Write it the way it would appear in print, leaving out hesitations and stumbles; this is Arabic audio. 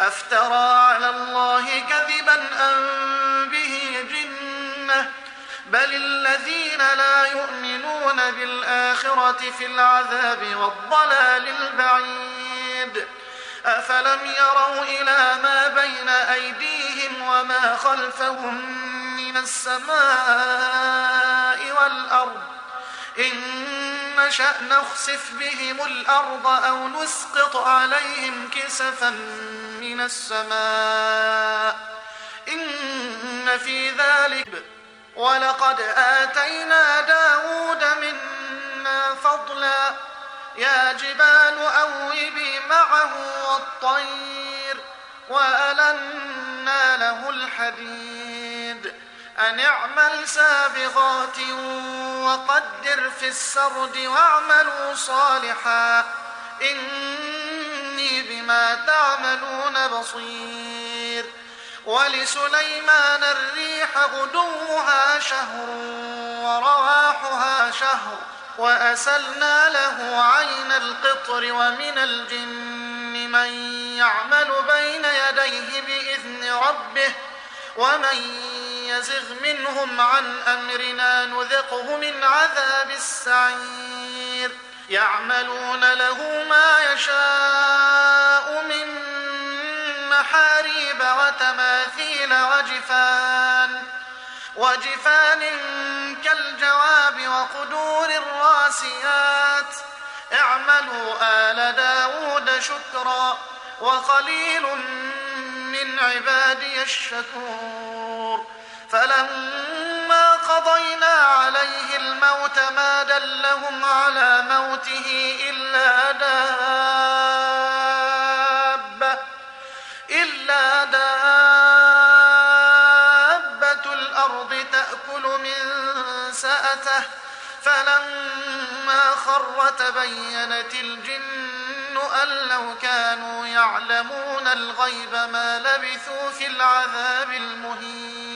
أفترى على الله كذبا أم به جنة بل الذين لا يؤمنون بالآخرة في العذاب والضلال البعيد أفلم يروا إلى ما بين أيديهم وما خلفهم من السماء والأرض إن نشأ نخسف بهم الأرض أو نسقط عليهم كسفا من السماء إن في ذلك ولقد آتينا داود منا فضلا يا جبال أوبي معه والطير وألنا له الحديد أن اعمل سابغات وقدر في السرد واعملوا صالحا إني بما تعملون بصير ولسليمان الريح غدوها شهر ورواحها شهر وأسلنا له عين القطر ومن الجن من يعمل بين يديه بإذن ربه ومن يزغ منهم عن أمرنا نذقه من عذاب السعير يعملون له ما يشاء من محاريب وتماثيل وجفان كالجواب وقدور الراسيات اعملوا آل داود شكرا وقليل من عبادي الشكور فلما قضينا عليه الموت ما دلهم على موته إلا دابة الأرض تأكل من سأته فلما خر تبينت الجن أن لو كانوا يعلمون الغيب ما لبثوا في العذاب المهين